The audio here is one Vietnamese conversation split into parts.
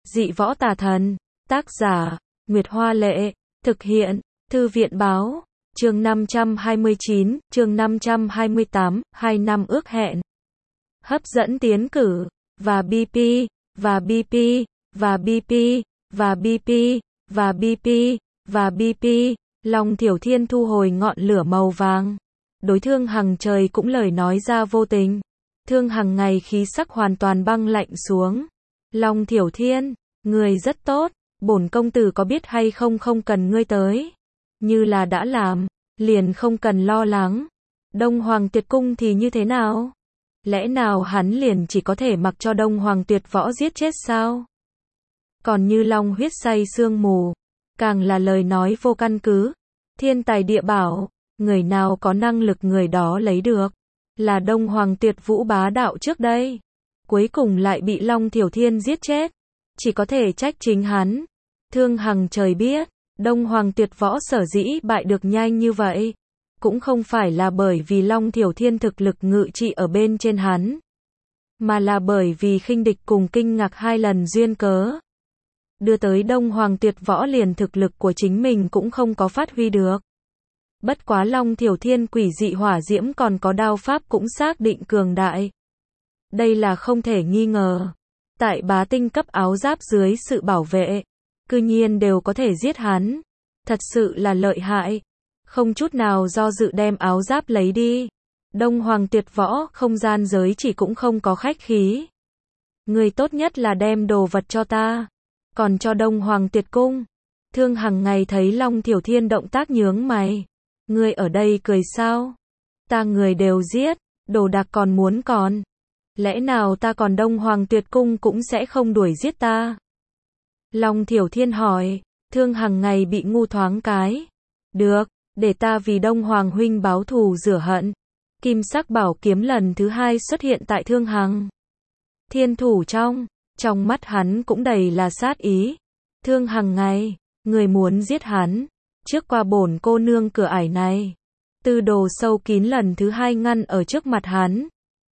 Dị võ tà thần. Tác giả, Nguyệt Hoa Lệ. Thực hiện, Thư viện Báo. Chương 529, chương 528, 2 năm ước hẹn. Hấp dẫn tiến cử. Và BP, và BP, và BP, và BP, và BP, và BP. Long Thiểu Thiên thu hồi ngọn lửa màu vàng. Đối Thương Hằng trời cũng lời nói ra vô tình. Thương Hằng ngày khí sắc hoàn toàn băng lạnh xuống. Long Thiểu Thiên, người rất tốt, bổn công tử có biết hay không không cần ngươi tới. Như là đã làm, liền không cần lo lắng. Đông Hoàng Tuyệt Cung thì như thế nào? Lẽ nào hắn liền chỉ có thể mặc cho Đông Hoàng Tuyệt Võ giết chết sao? Còn như long huyết say sương mù, càng là lời nói vô căn cứ. Thiên tài địa bảo, người nào có năng lực người đó lấy được. Là Đông Hoàng Tuyệt Vũ bá đạo trước đây, cuối cùng lại bị Long Thiểu Thiên giết chết. Chỉ có thể trách chính hắn. Thương Hằng trời biết, Đông Hoàng Tuyệt Võ sở dĩ bại được nhanh như vậy, cũng không phải là bởi vì Long Thiểu Thiên thực lực ngự trị ở bên trên hắn, mà là bởi vì khinh địch cùng kinh ngạc 2 lần duyên cớ. Đưa tới Đông Hoàng Tuyệt Võ liền thực lực của chính mình cũng không có phát huy được. Bất quá Long Thiểu Thiên quỷ dị hỏa diễm còn có đao pháp cũng xác định cường đại. Đây là không thể nghi ngờ. Tại bá tinh cấp áo giáp dưới sự bảo vệ, cư nhiên đều có thể giết hắn. Thật sự là lợi hại. Không chút nào do dự đem áo giáp lấy đi. Đông Hoàng Tuyệt Võ không gian giới chỉ cũng không có khách khí. Người tốt nhất là đem đồ vật cho ta. Còn cho Đông Hoàng Tuyệt Cung. Thương Hằng ngày thấy Long Thiểu Thiên động tác nhướng mày. Ngươi ở đây cười sao? Ta người đều giết, đồ đạc còn muốn còn. Lẽ nào ta còn Đông Hoàng Tuyệt Cung cũng sẽ không đuổi giết ta? Long Thiểu Thiên hỏi. Thương Hằng ngày bị ngu thoáng cái. Được, để ta vì Đông Hoàng huynh báo thù rửa hận. Kim sắc bảo kiếm lần thứ 2 xuất hiện tại Thương Hằng Thiên thủ trong mắt hắn cũng đầy là sát ý. Thương Hằng ngày, người muốn giết hắn, trước qua bổn cô nương cửa ải này. Tư đồ sâu kín lần thứ 2 ngăn ở trước mặt hắn.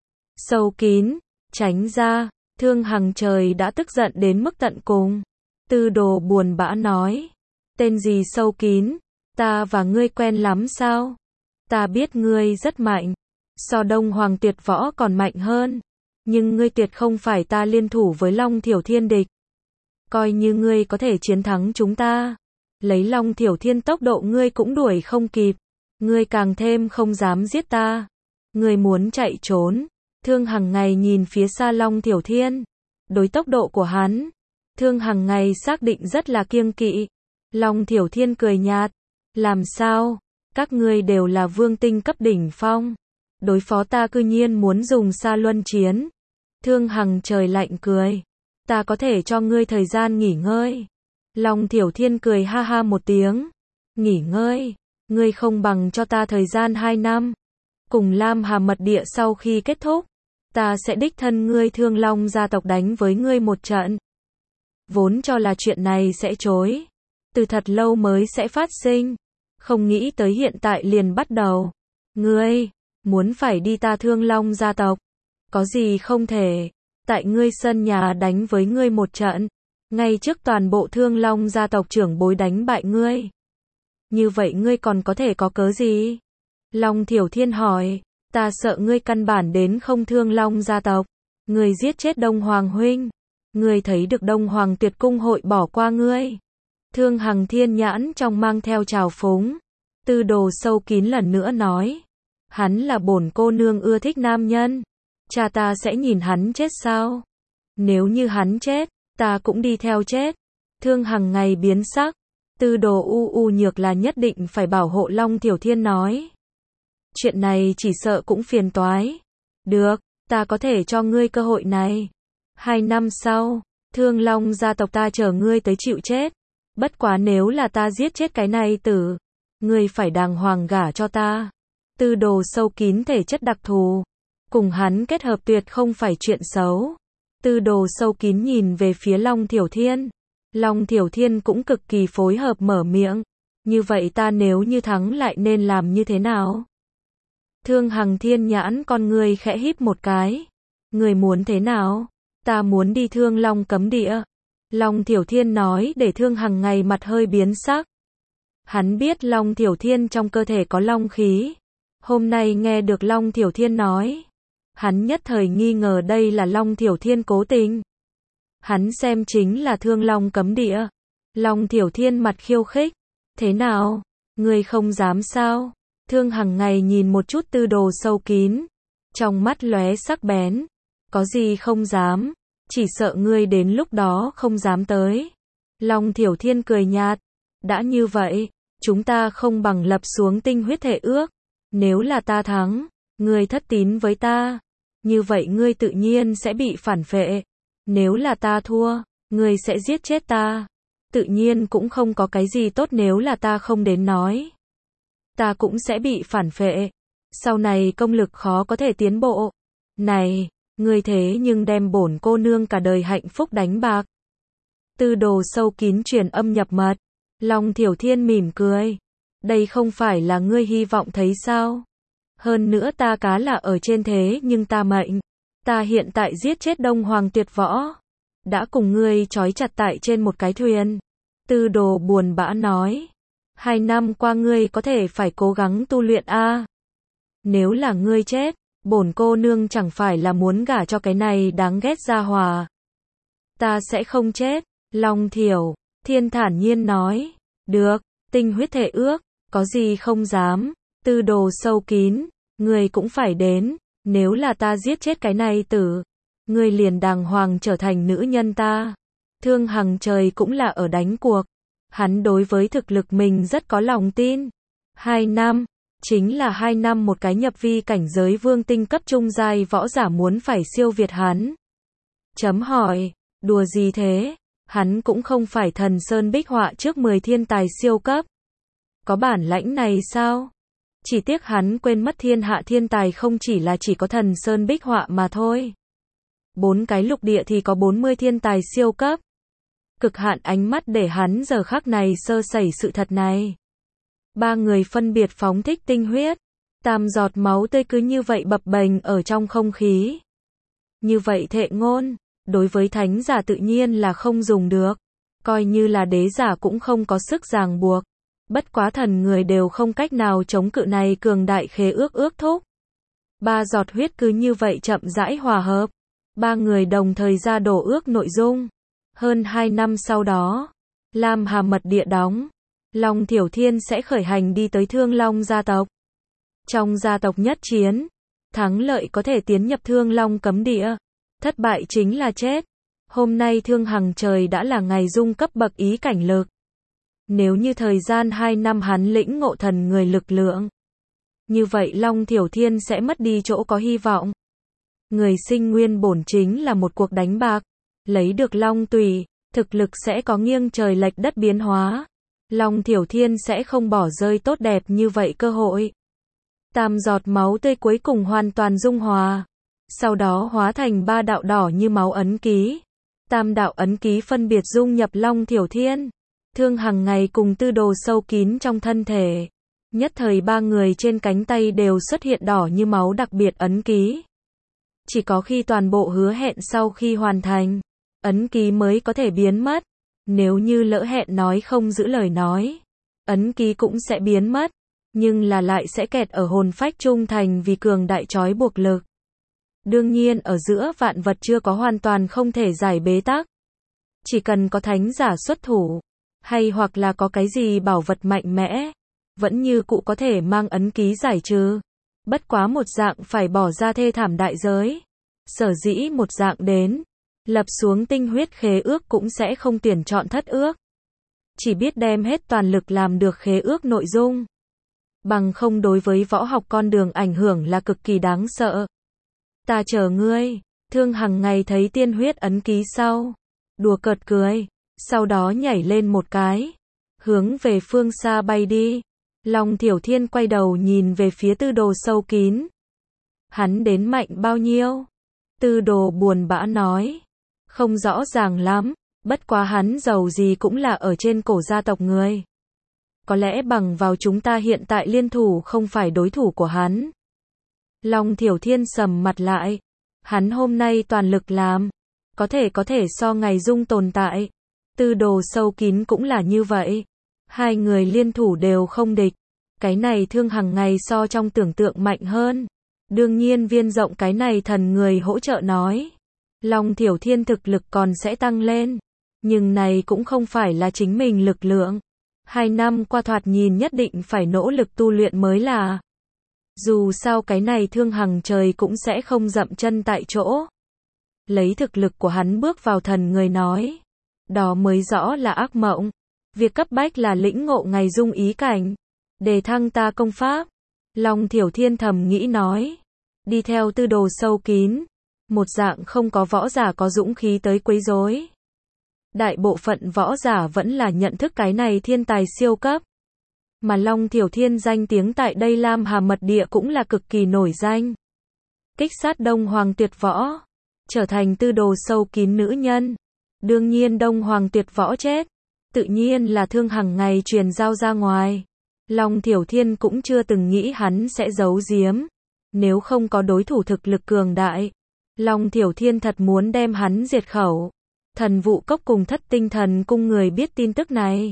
Sâu kín, tránh ra. Thương Hằng trời đã tức giận đến mức tận cùng. Tư đồ buồn bã nói. Tên gì sâu kín? Ta và ngươi quen lắm sao? Ta biết ngươi rất mạnh. So Đông Hoàng Tuyệt Võ còn mạnh hơn. Nhưng ngươi tuyệt không phải ta liên thủ với Long Thiểu Thiên địch. Coi như ngươi có thể chiến thắng chúng ta, lấy Long Thiểu Thiên tốc độ ngươi cũng đuổi không kịp. Ngươi càng thêm không dám giết ta. Ngươi muốn chạy trốn. Thương Hằng ngày nhìn phía xa Long Thiểu Thiên. Đối tốc độ của hắn, Thương Hằng ngày xác định rất là kiêng kỵ. Long Thiểu Thiên cười nhạt. Làm sao? Các ngươi đều là vương tinh cấp đỉnh phong. Đối phó ta cư nhiên muốn dùng Sa Luân chiến. Thương Hằng trời lạnh cười. Ta có thể cho ngươi thời gian nghỉ ngơi. Long Thiểu Thiên cười ha ha một tiếng. Nghỉ ngơi? Ngươi không bằng cho ta thời gian 2 năm. Cùng Lam Hà mật địa sau khi kết thúc, ta sẽ đích thân ngươi Thương Long gia tộc đánh với ngươi một trận. Vốn cho là chuyện này sẽ chối. Từ thật lâu mới sẽ phát sinh. Không nghĩ tới hiện tại liền bắt đầu. Ngươi, muốn phải đi ta Thương Long gia tộc. Có gì không thể. Tại ngươi sân nhà đánh với ngươi một trận. Ngay trước toàn bộ Thương Long gia tộc trưởng bối đánh bại ngươi. Như vậy ngươi còn có thể có cớ gì? Long Thiểu Thiên hỏi. Ta sợ ngươi căn bản đến không Thương Long gia tộc. Ngươi giết chết Đông Hoàng huynh. Ngươi thấy được Đông Hoàng Tuyệt Cung hội bỏ qua ngươi. Thương Hằng thiên nhãn trong mang theo trào phúng. Tư đồ sâu kín lần nữa nói. Hắn là bổn cô nương ưa thích nam nhân. Cha ta sẽ nhìn hắn chết sao? Nếu như hắn chết, ta cũng đi theo chết. Thương Hằng ngày biến sắc. Tư đồ u nhược là nhất định phải bảo hộ Long Thiểu Thiên nói. Chuyện này chỉ sợ cũng phiền toái. Được, ta có thể cho ngươi cơ hội này. 2 năm sau, Thương Long gia tộc ta chờ ngươi tới chịu chết. Bất quá nếu là ta giết chết cái này tử, ngươi phải đàng hoàng gả cho ta. Tư đồ sâu kín thể chất đặc thù, cùng hắn kết hợp tuyệt không phải chuyện xấu. Tư đồ sâu kín nhìn về phía Long Thiểu Thiên. Long Thiểu Thiên cũng cực kỳ phối hợp mở miệng. Như vậy ta nếu như thắng lại nên làm như thế nào? Thương Hằng thiên nhãn con ngươi khẽ híp một cái. Người muốn thế nào? Ta muốn đi Thương Long cấm địa. Long Thiểu Thiên nói để Thương Hằng ngày mặt hơi biến sắc. Hắn biết Long Thiểu Thiên trong cơ thể có long khí. Hôm nay nghe được Long Thiểu Thiên nói, hắn nhất thời nghi ngờ đây là Long Thiểu Thiên cố tình. Hắn xem chính là Thương Long cấm địa. Long Thiểu Thiên mặt khiêu khích. Thế nào? Ngươi không dám sao? Thương Hằng ngày nhìn một chút Tư Đồ sâu kín. Trong mắt lóe sắc bén. Có gì không dám? Chỉ sợ ngươi đến lúc đó không dám tới. Long Thiểu Thiên cười nhạt. Đã như vậy, chúng ta không bằng lập xuống tinh huyết thể ước. Nếu là ta thắng, ngươi thất tín với ta. Như vậy ngươi tự nhiên sẽ bị phản phệ. Nếu là ta thua, ngươi sẽ giết chết ta. Tự nhiên cũng không có cái gì tốt nếu là ta không đến nói. Ta cũng sẽ bị phản phệ. Sau này công lực khó có thể tiến bộ. Này, ngươi thế nhưng đem bổn cô nương cả đời hạnh phúc đánh bạc. Tư Đồ sâu kín truyền âm nhập mật. Long Thiểu Thiên mỉm cười. Đây không phải là ngươi hy vọng thấy sao? Hơn nữa ta cá là ở trên thế nhưng ta mệnh. Ta hiện tại giết chết Đông Hoàng Tuyệt Võ. Đã cùng ngươi trói chặt tại trên một cái thuyền. Tư Đồ buồn bã nói. 2 năm qua ngươi có thể phải cố gắng tu luyện a. Nếu là ngươi chết, bổn cô nương chẳng phải là muốn gả cho cái này đáng ghét gia hòa. Ta sẽ không chết. Long Thiểu Thiên thản nhiên nói. Được, tinh huyết thể ước, có gì không dám. Tư Đồ sâu kín, ngươi cũng phải đến. Nếu là ta giết chết cái này tử, ngươi liền đàng hoàng trở thành nữ nhân ta. Thương Hằng trời cũng là ở đánh cuộc. Hắn đối với thực lực mình rất có lòng tin. 2 năm, chính là 2 năm một cái nhập vi cảnh giới vương tinh cấp trung giai võ giả muốn phải siêu việt hắn. Chấm hỏi, đùa gì thế? Hắn cũng không phải Thần Sơn Bích Họa trước 10 thiên tài siêu cấp. Có bản lãnh này sao? Chỉ tiếc hắn quên mất thiên hạ thiên tài không chỉ là chỉ có Thần Sơn Bích Họa mà thôi. 4 cái lục địa thì có 40 thiên tài siêu cấp. Cực hạn ánh mắt để hắn giờ khắc này sơ sẩy sự thật này. 3 người phân biệt phóng thích tinh huyết. Tam giọt máu tươi cứ như vậy bập bềnh ở trong không khí. Như vậy thệ ngôn, đối với thánh giả tự nhiên là không dùng được. Coi như là đế giả cũng không có sức ràng buộc. Bất quá thần người đều không cách nào chống cự này cường đại khế ước ước thúc. 3 giọt huyết cứ như vậy chậm rãi hòa hợp. 3 người đồng thời ra đổ ước nội dung. Hơn 2 năm sau đó, Lam Hà mật địa đóng. Long Thiểu Thiên sẽ khởi hành đi tới Thương Long gia tộc. Trong gia tộc nhất chiến, thắng lợi có thể tiến nhập Thương Long cấm địa. Thất bại chính là chết. Hôm nay Thương Hằng trời đã là ngày dung cấp bậc ý cảnh lực. Nếu như thời gian 2 năm hắn lĩnh ngộ thần người lực lượng, như vậy Long Thiểu Thiên sẽ mất đi chỗ có hy vọng. Người sinh nguyên bổn chính là một cuộc đánh bạc. Lấy được Long Tùy, thực lực sẽ có nghiêng trời lệch đất biến hóa. Long Thiểu Thiên sẽ không bỏ rơi tốt đẹp như vậy cơ hội. Tam giọt máu tươi cuối cùng hoàn toàn dung hòa. Sau đó hóa thành 3 đạo đỏ như máu ấn ký. Tam đạo ấn ký phân biệt dung nhập Long Thiểu Thiên. Thương Hằng ngày cùng Tư Đồ sâu kín trong thân thể. Nhất thời 3 người trên cánh tay đều xuất hiện đỏ như máu đặc biệt ấn ký. Chỉ có khi toàn bộ hứa hẹn sau khi hoàn thành, ấn ký mới có thể biến mất. Nếu như lỡ hẹn nói không giữ lời nói, ấn ký cũng sẽ biến mất, nhưng là lại sẽ kẹt ở hồn phách trung thành vì cường đại trói buộc lực. Đương nhiên ở giữa vạn vật chưa có hoàn toàn không thể giải bế tắc. Chỉ cần có thánh giả xuất thủ, hay hoặc là có cái gì bảo vật mạnh mẽ, vẫn như cũ có thể mang ấn ký giải trừ. Bất quá một dạng phải bỏ ra thê thảm đại giới. Sở dĩ một dạng đến, lập xuống tinh huyết khế ước cũng sẽ không tuyển chọn thất ước. Chỉ biết đem hết toàn lực làm được khế ước nội dung. Bằng không đối với võ học con đường ảnh hưởng là cực kỳ đáng sợ. Ta chờ ngươi. Thương Hằng ngày thấy tiên huyết ấn ký sau. Đùa cợt cười. Sau đó nhảy lên một cái. Hướng về phương xa bay đi. Long Thiểu Thiên quay đầu nhìn về phía Tư Đồ sâu kín. Hắn đến mạnh bao nhiêu? Tư Đồ buồn bã nói. Không rõ ràng lắm, bất quá hắn giàu gì cũng là ở trên cổ gia tộc người. Có lẽ bằng vào chúng ta hiện tại liên thủ không phải đối thủ của hắn. Long Thiểu Thiên sầm mặt lại. Hắn hôm nay toàn lực làm. Có thể so ngày dung tồn tại. Tư đồ sâu kín cũng là như vậy. Hai người liên thủ đều không địch. Cái này Thương Hằng ngày so trong tưởng tượng mạnh hơn. Đương nhiên Viên Rộng cái này thần người hỗ trợ nói. Long Thiểu Thiên thực lực còn sẽ tăng lên. Nhưng này cũng không phải là chính mình lực lượng. 2 năm qua thoạt nhìn nhất định phải nỗ lực tu luyện mới là. Dù sao cái này Thương Hằng trời cũng sẽ không dậm chân tại chỗ. Lấy thực lực của hắn bước vào thần người nói. Đó mới rõ là ác mộng. Việc cấp bách là lĩnh ngộ ngày dung ý cảnh. Đề thăng ta công pháp. Long Thiểu Thiên thầm nghĩ nói. Đi theo tư đồ sâu kín. Một dạng không có võ giả có dũng khí tới quấy rối. Đại bộ phận võ giả vẫn là nhận thức cái này thiên tài siêu cấp. Mà Long Thiểu Thiên danh tiếng tại đây Lam Hà Mật Địa cũng là cực kỳ nổi danh. Kích sát Đông Hoàng Tuyệt Võ. Trở thành tư đồ sâu kín nữ nhân. Đương nhiên Đông Hoàng Tuyệt Võ chết. Tự nhiên là Thương Hằng ngày truyền giao ra ngoài. Long Thiểu Thiên cũng chưa từng nghĩ hắn sẽ giấu giếm. Nếu không có đối thủ thực lực cường đại. Long Thiểu Thiên thật muốn đem hắn diệt khẩu. Thần Vụ Cốc cùng Thất Tinh Thần Cung người biết tin tức này.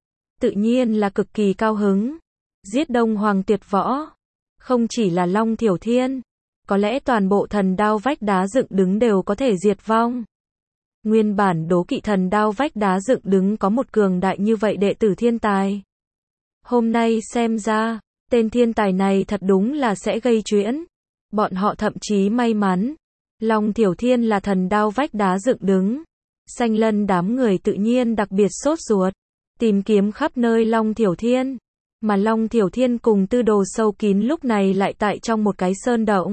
Tự nhiên là cực kỳ cao hứng. Giết Đông Hoàng Tuyệt Võ. Không chỉ là Long Thiểu Thiên. Có lẽ toàn bộ thần đao vách đá dựng đứng đều có thể diệt vong. Nguyên bản đố kỵ thần đao vách đá dựng đứng có một cường đại như vậy đệ tử thiên tài. Hôm nay xem ra, tên thiên tài này thật đúng là sẽ gây chuyện. Bọn họ thậm chí may mắn. Long Thiểu Thiên là thần đao vách đá dựng đứng. Xanh Lân đám người tự nhiên đặc biệt sốt ruột. Tìm kiếm khắp nơi Long Thiểu Thiên. Mà Long Thiểu Thiên cùng tư đồ sâu kín lúc này lại tại trong một cái sơn động.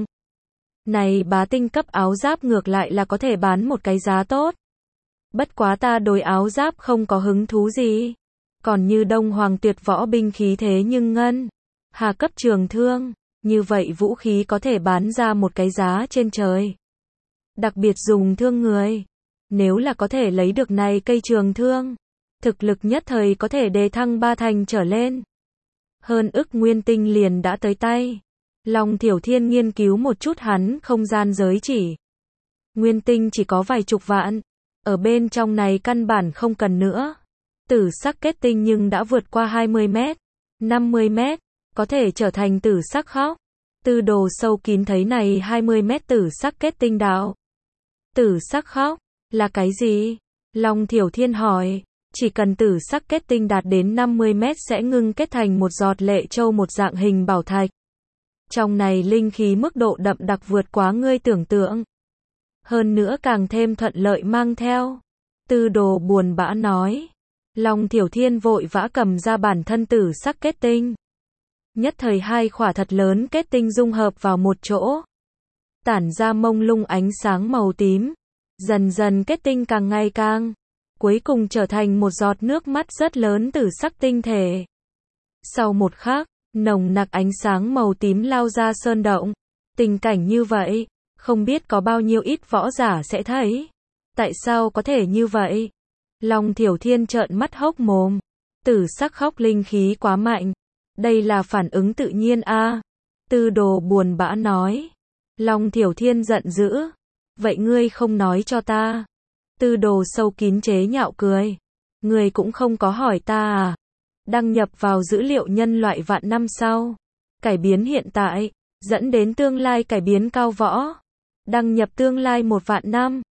Này bá tinh cấp áo giáp ngược lại là có thể bán một cái giá tốt. Bất quá ta đối áo giáp không có hứng thú gì. Còn như Đông Hoàng Tuyệt Võ binh khí thế nhưng ngân. Hà cấp trường thương. Như vậy vũ khí có thể bán ra một cái giá trên trời. Đặc biệt dùng thương người. Nếu là có thể lấy được này cây trường thương. Thực lực nhất thời có thể đề thăng 3 thành trở lên. Hơn ức nguyên tinh liền đã tới tay. Long Thiểu Thiên nghiên cứu một chút hắn không gian giới chỉ. Nguyên tinh chỉ có vài chục vạn. Ở bên trong này căn bản không cần nữa. Tử sắc kết tinh nhưng đã vượt qua 20 mét, 50 mét. Có thể trở thành tử sắc khóc. Tư đồ sâu kín thấy này 20 mét tử sắc kết tinh đạo. Tử sắc khóc, là cái gì? Long Thiểu Thiên hỏi. Chỉ cần tử sắc kết tinh đạt đến 50 mét sẽ ngưng kết thành một giọt lệ châu một dạng hình bảo thạch. Trong này linh khí mức độ đậm đặc vượt quá ngươi tưởng tượng. Hơn nữa càng thêm thuận lợi mang theo. Tư đồ buồn bã nói. Long Thiểu Thiên vội vã cầm ra bản thân tử sắc kết tinh. Nhất thời hai khỏa thật lớn kết tinh dung hợp vào một chỗ. Tản ra mông lung ánh sáng màu tím. Dần dần kết tinh càng ngày càng. Cuối cùng trở thành một giọt nước mắt rất lớn tử sắc tinh thể. Sau một khắc, nồng nặc ánh sáng màu tím lao ra sơn động. Tình cảnh như vậy, không biết có bao nhiêu ít võ giả sẽ thấy. Tại sao có thể như vậy? Long Thiểu Thiên trợn mắt hốc mồm. Tử sắc khóc linh khí quá mạnh. Đây là phản ứng tự nhiên a. Tư đồ buồn bã nói. Long Thiểu Thiên giận dữ. Vậy ngươi không nói cho ta. Tư đồ sâu kín chế nhạo cười. Ngươi cũng không có hỏi ta à. Đăng nhập vào dữ liệu nhân loại vạn năm sau. Cải biến hiện tại. Dẫn đến tương lai cải biến cao võ. Đăng nhập tương lai 1 vạn năm.